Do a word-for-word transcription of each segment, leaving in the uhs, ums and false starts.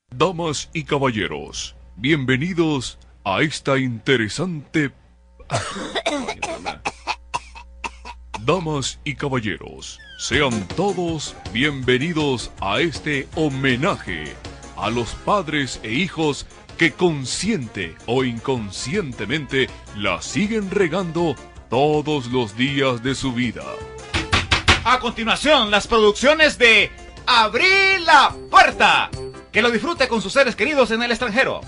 Damas y caballeros, bienvenidos a esta interesante... Damas y caballeros, sean todos bienvenidos a este homenaje a los padres e hijos que consciente o inconscientemente la siguen regando todos los días de su vida. A continuación, las producciones de Abrí la Puerta. Que lo disfrute con sus seres queridos en el extranjero.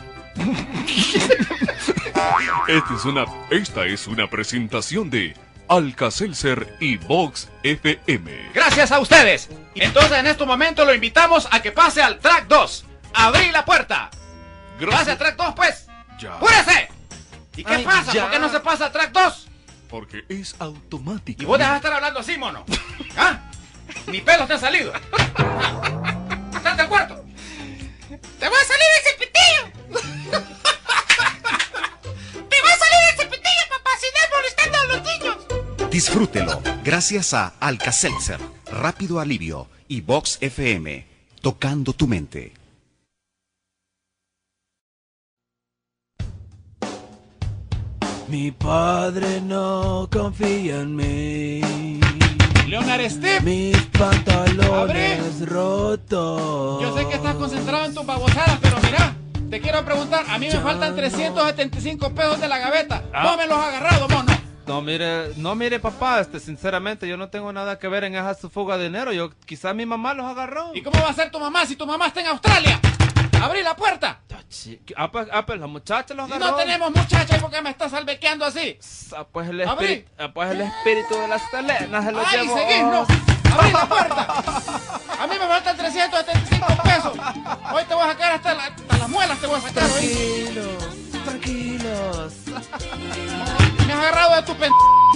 Esta es una, esta es una presentación de Alka-Seltzer y Vox F M. Gracias a ustedes. Entonces en este momento lo invitamos a que pase al track dos. Abrí la puerta. Gracias. Pase al track dos, pues. Ya. ¡Púrese! ¿Y qué Ay, pasa? ya. ¿Por qué no se pasa al track dos? Porque es automático. Y vos dejas de estar hablando así, mono. ¿Ah? Ni pelos te han salido. ¡Salte al cuarto! ¡Te va a salir ese pitillo! ¡Te va a salir ese pitillo, papá! ¡Si no molestando a los niños! Disfrútelo gracias a Alka-Seltzer, Rápido Alivio y Vox F M, tocando tu mente. Mi padre no confía en mí. Leonard Steve. Mis pantalones Abre. rotos. Yo sé que estás concentrado en tus babosadas, pero mira, te quiero preguntar, a mí me faltan trescientos setenta y cinco pesos de la gaveta. Ah. ¿Vos me los has agarrado, mono? No, mire, no, mire, papá, este, sinceramente, yo no tengo nada que ver en esa su fuga de dinero. Yo, quizá mi mamá los agarró. ¿Y cómo va a ser tu mamá si tu mamá está en Australia? ¡Abrí la puerta! Ah, pues, ah, pues la muchacha los Si agarró. no tenemos muchacha, ¿y por qué me estás albequeando así? Ah, pues el Abrí. espíritu, ah, pues el espíritu de las Selenas se lo ¡Ay, llevó. seguís, no! ¡Abrí la puerta! A mí me faltan trescientos setenta y cinco pesos. Hoy te voy a sacar hasta, la- hasta las muelas, te voy a sacar hoy. Tranquilos, tranquilos. Me has agarrado de tu pen...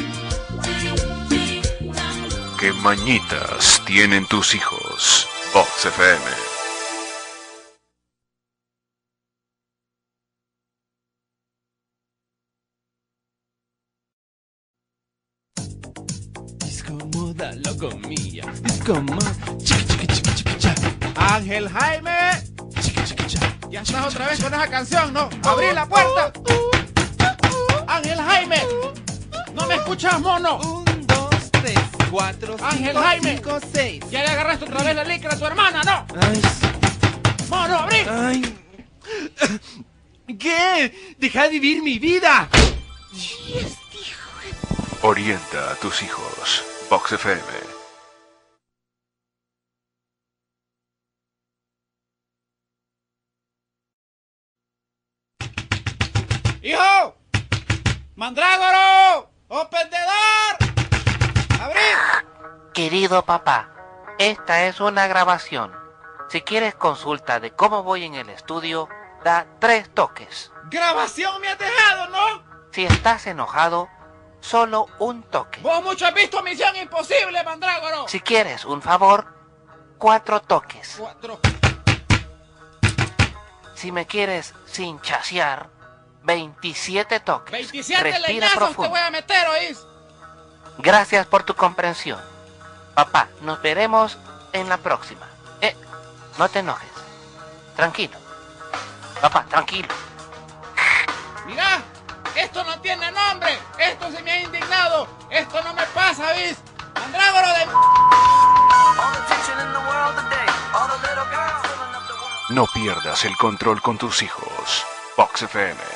¿Qué mañitas tienen tus hijos? Vox F M. Discomódalo comilla. Discomódalo. Chica, chica, chica, chica, chica. Ángel Jaime, Chica, chica, chica. ya estás otra vez con esa canción, ¿no? ¡Abrí la puerta! Ángel Jaime, ¿no me escuchas, mono? Un, dos, tres, cuatro, Ángel cinco, Jaime. cinco, seis. Ya le agarraste otra vez la licra a tu hermana, ¿no? Ay, ¡Mono, abrí! ay. ¿Qué? Deja de vivir mi vida. Orienta a tus hijos. Vox F M. ¡Hijo! ¡Mandrágoro! ¡Open the door! ¡Abrí! Querido papá, esta es una grabación. Si quieres consulta de cómo voy en el estudio, da tres toques. ¡Grabación me has dejado, ¿no? Si estás enojado, solo un toque. Vos mucho has visto Misión Imposible, Mandrágoro. Si quieres un favor, cuatro toques. Cuatro. Si me quieres sin chasear, veintisiete toques. veintisiete Respira leñazos profundo. te voy a meter, ¿oís? Gracias por tu comprensión. Papá, nos veremos en la próxima. Eh, no te enojes. Tranquilo. Papá, tranquilo. Mirá, esto no tiene nombre. Esto se me ha indignado. Esto no me pasa, ¿oís? Mandrágoro de... No pierdas el control con tus hijos. Vox F M.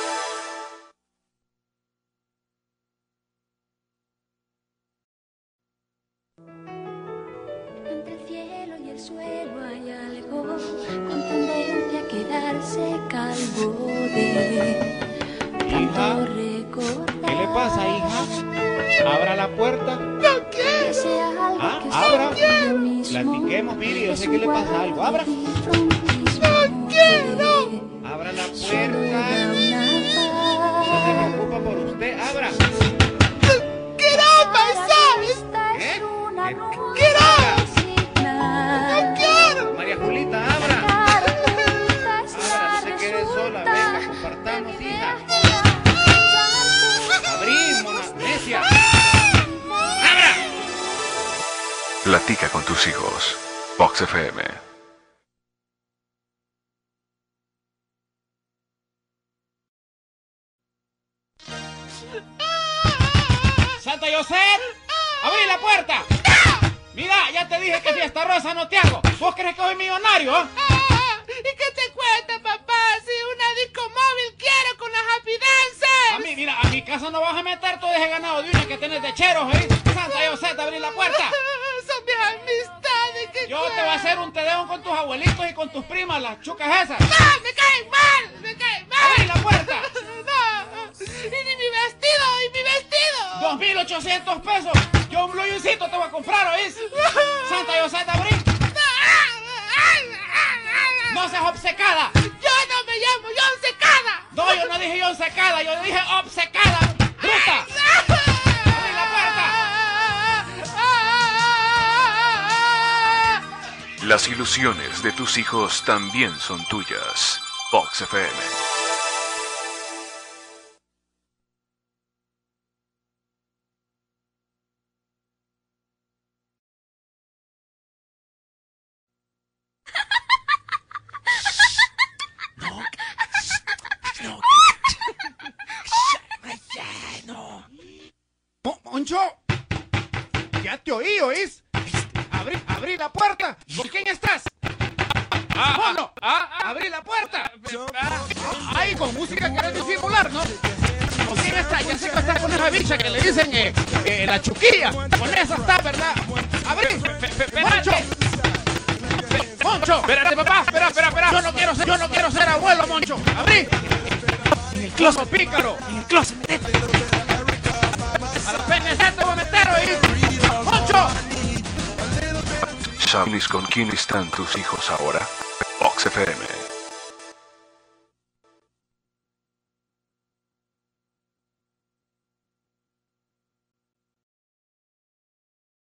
Entre el cielo y el suelo hay algo con tendencia a quedarse calvo de Hija, tanto recordar. ¿qué le pasa, hija? Abra la puerta. Que sea algo Ah, que abra. sea lo mismo. Platiquemos, mire, yo Es sé un que le pasa algo. Abra. No quiero. Abra la Solo puerta. da una No se paz. preocupa por usted. Abra. Esta ¿Eh? es una ¿Qué- música. María Julita, abra. Abra, no se quede sola. Venga, compartamos, hija. Abrí, mona necia. ¡Abra! Platica con tus hijos. Vox F M. Santa José, abrí la puerta. Mira, ya te dije que fiesta rosa no te hago. ¿Vos crees que soy millonario? ¿Eh? ¿Y qué te cuenta, papá? Si una disco móvil quiero con las Happy Dances. A mí, mira, a mi casa no vas a meter todo ese ganado de uñas que tenés de cheros, ¿eh? Santa José, te abrí la puerta. Son mis amistades que Yo te voy a hacer un tedeón con tus abuelitos y con tus primas, las chucas esas. ¡No! ¡Me caen mal! ¡Me caen mal! ¡Abrí la puerta! ¡No! ¡Y ni mi vestido! ¡Y mi vestido! dos mil ochocientos pesos. Yo un bluyoncito te voy a comprar, ¿oís? Santa José, te abrí. No seas obcecada. Yo no me llamo John Secada. No, yo no dije John Secada, yo dije obcecada. ¡Bruta! ¡Abrí la puerta! Las ilusiones de tus hijos también son tuyas. Vox F M. ¡Moncho! ¡Ya te oí, oís! ¡Abrí, abrí la puerta! ¿Con quién estás? ¡Mono! ¡Abrí la puerta! ¡Ay, con música querés disimular, ¿no? ¿Con quién estás? Ya sé que estás con esa bicha que le dicen eh, eh, la chuquilla. Con esa está, ¿verdad? ¡Abrí! ¡Moncho! ¡Moncho! Espérate, papá, espera, espera, espera. Yo no quiero ser, yo no quiero ser abuelo, Moncho. ¡Abrí! En el closet, pícaro. En el closet, metete. A los penes te voy a meter, ¿oís? ¡Moncho! ¿Sabes con quién están tus hijos ahora? Vox F M.